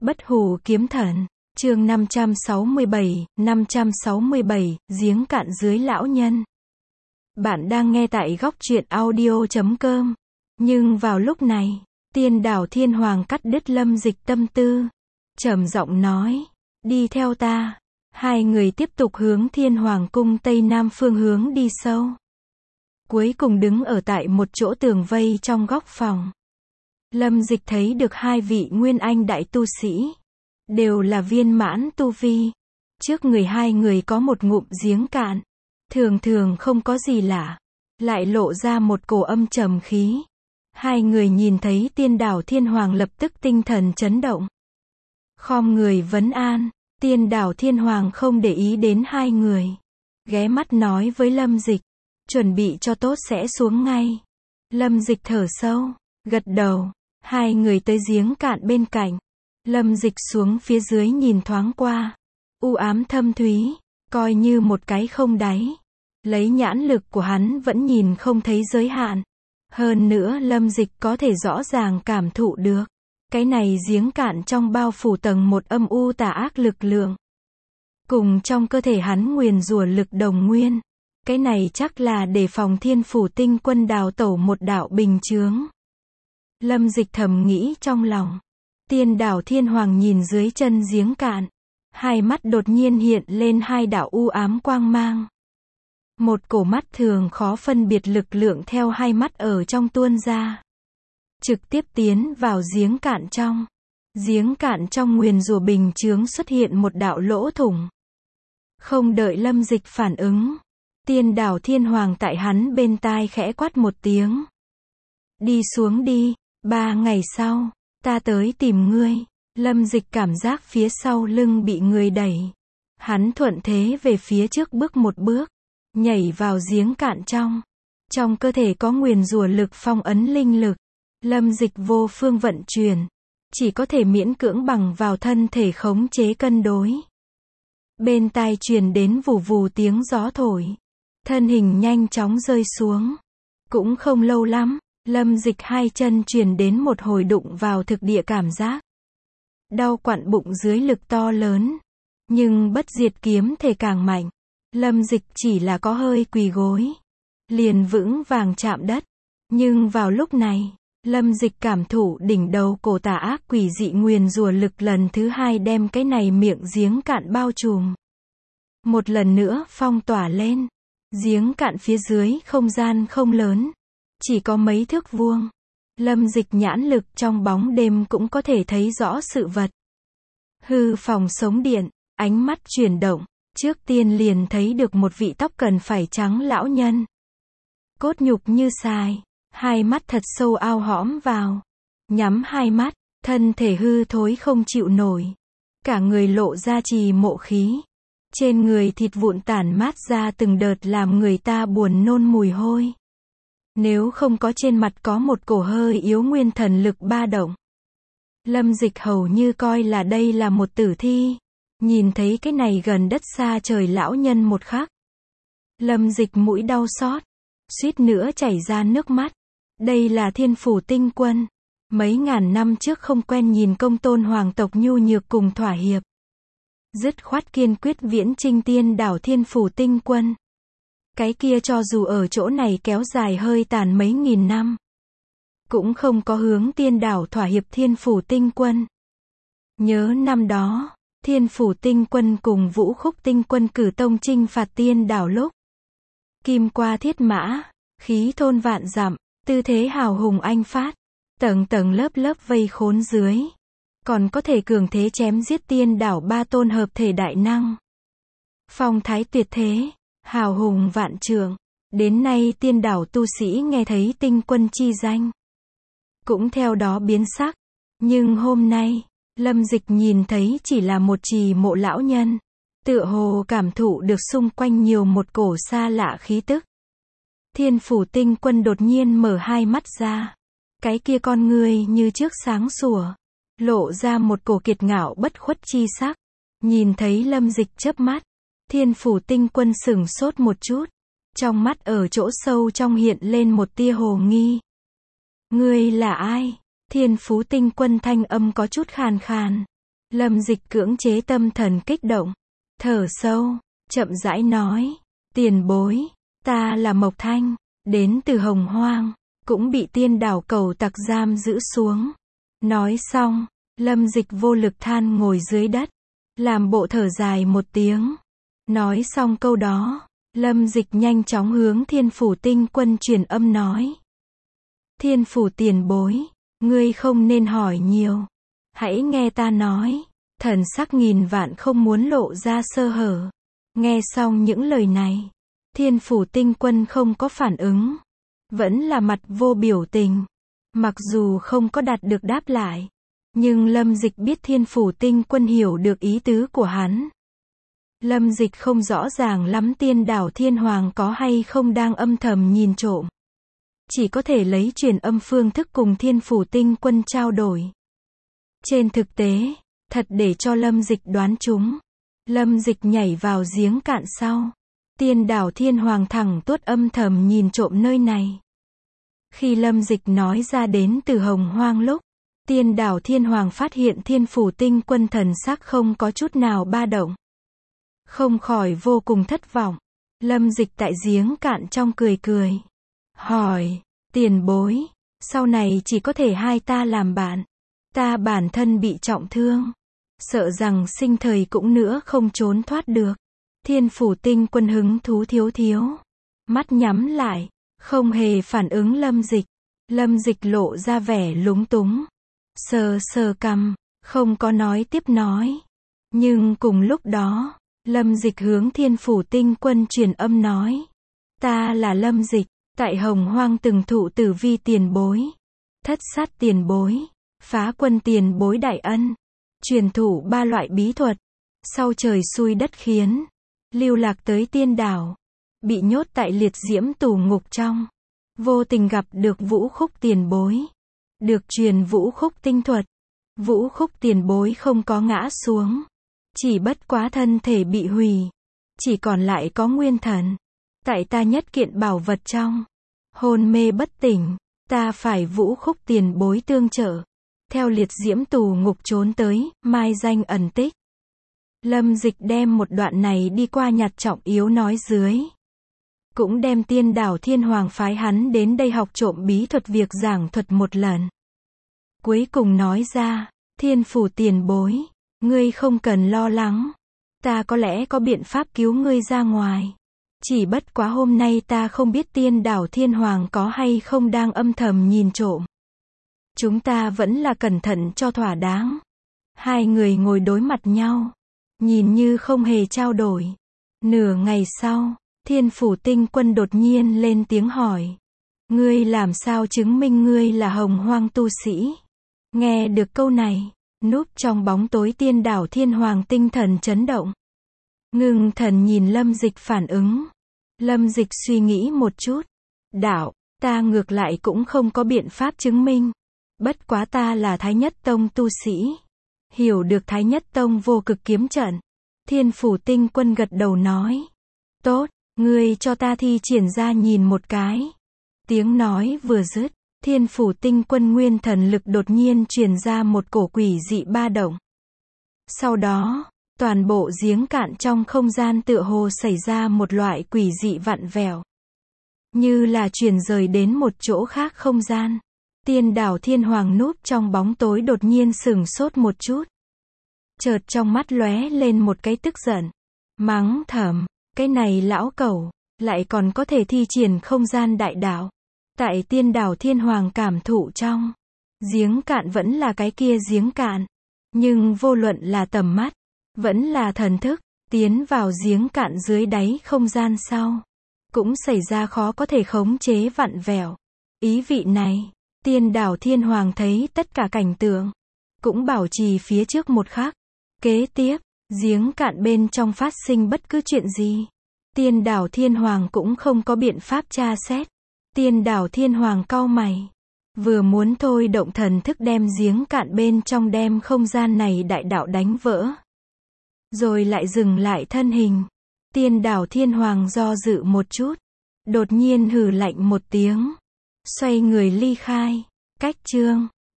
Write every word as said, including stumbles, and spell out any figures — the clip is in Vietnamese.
Bất hủ kiếm thần, chương năm trăm sáu mươi bảy, năm trăm sáu mươi bảy, giếng cạn dưới lão nhân. Bạn đang nghe tại góc truyện audio chấm com. Nhưng vào lúc này, Tiên Đảo Thiên Hoàng cắt đứt Lâm Dịch tâm tư, trầm giọng nói, đi theo ta. Hai người tiếp tục hướng Thiên Hoàng cung tây nam phương hướng đi sâu. Cuối cùng đứng ở tại một chỗ tường vây trong góc phòng. Lâm Dịch thấy được hai vị nguyên anh đại tu sĩ, đều là viên mãn tu vi. Trước người hai người có một ngụm giếng cạn, thường thường không có gì lạ, lại lộ ra một cổ âm trầm khí. Hai người nhìn thấy Tiên Đảo Thiên Hoàng lập tức tinh thần chấn động. Khom người vấn an, Tiên Đảo Thiên Hoàng không để ý đến hai người, ghé mắt nói với Lâm Dịch, chuẩn bị cho tốt sẽ xuống ngay. Lâm Dịch thở sâu, gật đầu. Hai người tới giếng cạn bên cạnh. Lâm Dịch xuống phía dưới nhìn thoáng qua. U ám thâm thúy, coi như một cái không đáy. Lấy nhãn lực của hắn vẫn nhìn không thấy giới hạn. Hơn nữa Lâm Dịch có thể rõ ràng cảm thụ được. Cái này giếng cạn trong bao phủ tầng một âm u tà ác lực lượng. Cùng trong cơ thể hắn nguyền rủa lực đồng nguyên. Cái này chắc là để phòng Thiên Phủ Tinh Quân đào tẩu một đạo bình chướng. Lâm Dịch thầm nghĩ trong lòng. Tiên Đảo Thiên Hoàng nhìn dưới chân giếng cạn. Hai mắt đột nhiên hiện lên hai đạo u ám quang mang. Một cổ mắt thường khó phân biệt lực lượng theo hai mắt ở trong tuôn ra. Trực tiếp tiến vào giếng cạn trong. Giếng cạn trong nguyền rủa bình chướng xuất hiện một đạo lỗ thủng. Không đợi Lâm Dịch phản ứng. Tiên Đảo Thiên Hoàng tại hắn bên tai khẽ quát một tiếng. Đi xuống đi. Ba ngày sau, ta tới tìm ngươi. Lâm Dịch cảm giác phía sau lưng bị người đẩy. Hắn thuận thế về phía trước bước một bước, nhảy vào giếng cạn trong. Trong cơ thể có nguyền rủa lực phong ấn linh lực. Lâm Dịch vô phương vận chuyển, chỉ có thể miễn cưỡng bằng vào thân thể khống chế cân đối. Bên tai truyền đến vù vù tiếng gió thổi. Thân hình nhanh chóng rơi xuống. Cũng không lâu lắm. Lâm Dịch hai chân truyền đến một hồi đụng vào thực địa cảm giác. Đau quặn bụng dưới lực to lớn. Nhưng bất diệt kiếm thể càng mạnh. Lâm Dịch chỉ là có hơi quỳ gối. Liền vững vàng chạm đất. Nhưng vào lúc này, Lâm Dịch cảm thụ đỉnh đầu cổ tà ác quỷ dị nguyền rủa lực lần thứ hai đem cái này miệng giếng cạn bao trùm. Một lần nữa phong tỏa lên. Giếng cạn phía dưới không gian không lớn. Chỉ có mấy thước vuông. Lâm Dịch nhãn lực trong bóng đêm cũng có thể thấy rõ sự vật. Hư phòng sống điện, ánh mắt chuyển động. Trước tiên liền thấy được một vị tóc cần phải trắng lão nhân. Cốt nhục như xài. Hai mắt thật sâu ao hõm vào. Nhắm hai mắt, thân thể hư thối không chịu nổi. Cả người lộ ra trì mộ khí. Trên người thịt vụn tản mát ra từng đợt làm người ta buồn nôn mùi hôi. Nếu không có trên mặt có một cổ hơi yếu nguyên thần lực ba động. Lâm Dịch hầu như coi là đây là một tử thi. Nhìn thấy cái này gần đất xa trời lão nhân một khắc. Lâm Dịch mũi đau xót. Suýt nữa chảy ra nước mắt. Đây là Thiên Phủ Tinh Quân. Mấy ngàn năm trước không quen nhìn công tôn hoàng tộc nhu nhược cùng thỏa hiệp. Dứt khoát kiên quyết viễn chinh Tiên Đảo Thiên Phủ Tinh Quân. Cái kia cho dù ở chỗ này kéo dài hơi tàn mấy nghìn năm, cũng không có hướng Tiên Đảo thỏa hiệp Thiên Phủ Tinh Quân. Nhớ năm đó, Thiên Phủ Tinh Quân cùng Vũ Khúc Tinh Quân cử tông chinh phạt Tiên Đảo lúc. Kim qua thiết mã, khí thôn vạn dặm, tư thế hào hùng anh phát, tầng tầng lớp lớp vây khốn dưới. Còn có thể cường thế chém giết Tiên Đảo ba tôn hợp thể đại năng. Phong thái tuyệt thế. Hào hùng vạn trượng. Đến nay Tiên Đảo tu sĩ nghe thấy Tinh Quân chi danh, cũng theo đó biến sắc. Nhưng hôm nay, Lâm Dịch nhìn thấy chỉ là một trì mộ lão nhân. Tựa hồ cảm thụ được xung quanh nhiều một cổ xa lạ khí tức. Thiên Phủ Tinh Quân đột nhiên mở hai mắt ra. Cái kia con người như trước sáng sủa. Lộ ra một cổ kiệt ngạo bất khuất chi sắc. Nhìn thấy Lâm Dịch chớp mắt. Thiên Phủ Tinh Quân sửng sốt một chút. Trong mắt ở chỗ sâu trong hiện lên một tia hồ nghi. Ngươi là ai? Thiên Phú Tinh Quân thanh âm có chút khàn khàn. Lâm Dịch cưỡng chế tâm thần kích động, thở sâu, chậm rãi nói, tiền bối, ta là Mộc Thanh, đến từ Hồng Hoang, cũng bị tiên đảo cầu tặc giam giữ xuống. Nói xong, Lâm Dịch vô lực than ngồi dưới đất, làm bộ thở dài một tiếng. Nói xong câu đó, Lâm Dịch nhanh chóng hướng Thiên Phủ Tinh Quân truyền âm nói. Thiên Phủ tiền bối, ngươi không nên hỏi nhiều. Hãy nghe ta nói. Thần sắc nghìn vạn không muốn lộ ra sơ hở. Nghe xong những lời này, Thiên Phủ Tinh Quân không có phản ứng. Vẫn là mặt vô biểu tình. Mặc dù không có đạt được đáp lại, nhưng Lâm Dịch biết Thiên Phủ Tinh Quân hiểu được ý tứ của hắn. Lâm Dịch không rõ ràng lắm tiên đảo Thiên Hoàng có hay không đang âm thầm nhìn trộm. Chỉ có thể lấy truyền âm phương thức cùng Thiên Phủ Tinh Quân trao đổi. Trên thực tế, thật để cho Lâm Dịch đoán trúng. Lâm Dịch nhảy vào giếng cạn sau. Tiên đảo Thiên Hoàng thẳng tuốt âm thầm nhìn trộm nơi này. Khi Lâm Dịch nói ra đến từ Hồng Hoang lúc, tiên đảo Thiên Hoàng phát hiện Thiên Phủ Tinh Quân thần sắc không có chút nào ba động. Không khỏi vô cùng thất vọng. Lâm Dịch tại giếng cạn trong cười cười. Hỏi, tiền bối, sau này chỉ có thể hai ta làm bạn. Ta bản thân bị trọng thương. Sợ rằng sinh thời cũng nữa không trốn thoát được. Thiên Phủ Tinh Quân hứng thú thiếu thiếu. Mắt nhắm lại, không hề phản ứng Lâm Dịch. Lâm Dịch lộ ra vẻ lúng túng. Sờ sờ cằm, không có nói tiếp nói. Nhưng cùng lúc đó, Lâm Dịch hướng Thiên Phủ Tinh Quân truyền âm nói. Ta là Lâm Dịch, tại Hồng Hoang từng thụ tử vi tiền bối. Thất sát tiền bối, phá quân tiền bối đại ân. Truyền thụ ba loại bí thuật. Sau trời xui đất khiến, lưu lạc tới tiên đảo. Bị nhốt tại liệt diễm tù ngục trong. Vô tình gặp được Vũ Khúc tiền bối. Được truyền Vũ Khúc tinh thuật. Vũ Khúc tiền bối không có ngã xuống. Chỉ bất quá thân thể bị hủy. Chỉ còn lại có nguyên thần. Tại ta nhất kiện bảo vật trong. Hôn mê bất tỉnh. Ta phải Vũ Khúc tiền bối tương trợ. Theo liệt diễm tù ngục trốn tới, mai danh ẩn tích. Lâm Dịch đem một đoạn này đi qua nhặt trọng yếu nói dưới. Cũng đem tiên đảo Thiên Hoàng phái hắn đến đây học trộm bí thuật việc giảng thuật một lần. Cuối cùng nói ra, Thiên Phủ tiền bối, ngươi không cần lo lắng. Ta có lẽ có biện pháp cứu ngươi ra ngoài. Chỉ bất quá hôm nay ta không biết tiên đảo Thiên Hoàng có hay không đang âm thầm nhìn trộm. Chúng ta vẫn là cẩn thận cho thỏa đáng. Hai người ngồi đối mặt nhau. Nhìn như không hề trao đổi. Nửa ngày sau, Thiên Phủ Tinh Quân đột nhiên lên tiếng hỏi. Ngươi làm sao chứng minh ngươi là Hồng Hoang tu sĩ? Nghe được câu này, núp trong bóng tối tiên đảo Thiên Hoàng tinh thần chấn động. Ngưng thần nhìn Lâm Dịch phản ứng. Lâm Dịch suy nghĩ một chút. Đạo, ta ngược lại cũng không có biện pháp chứng minh. Bất quá ta là Thái Nhất Tông tu sĩ. Hiểu được Thái Nhất Tông vô cực kiếm trận. Thiên Phủ Tinh Quân gật đầu nói. Tốt, ngươi cho ta thi triển ra nhìn một cái. Tiếng nói vừa dứt, Thiên Phủ Tinh Quân nguyên thần lực đột nhiên truyền ra một cổ quỷ dị ba động. Sau đó, toàn bộ giếng cạn trong không gian tựa hồ xảy ra một loại quỷ dị vặn vẹo. Như là truyền rời đến một chỗ khác không gian. Tiên đảo Thiên Hoàng núp trong bóng tối đột nhiên sửng sốt một chút. Chợt trong mắt lóe lên một cái tức giận. Mắng thầm, cái này lão cẩu, lại còn có thể thi triển không gian đại đạo. Tại tiên đảo Thiên Hoàng cảm thụ trong. Giếng cạn vẫn là cái kia giếng cạn. Nhưng vô luận là tầm mắt, vẫn là thần thức, tiến vào giếng cạn dưới đáy không gian sau. Cũng xảy ra khó có thể khống chế vặn vẹo. Ý vị này, tiên đảo Thiên Hoàng thấy tất cả cảnh tượng. Cũng bảo trì phía trước một khắc. Kế tiếp, giếng cạn bên trong phát sinh bất cứ chuyện gì. Tiên đảo Thiên Hoàng cũng không có biện pháp tra xét. Tiên đảo Thiên Hoàng cau mày. Vừa muốn thôi động thần thức đem giếng cạn bên trong đem không gian này đại đạo đánh vỡ. Rồi lại dừng lại thân hình. Tiên đảo Thiên Hoàng do dự một chút. Đột nhiên hừ lạnh một tiếng. Xoay người ly khai. Cách chương.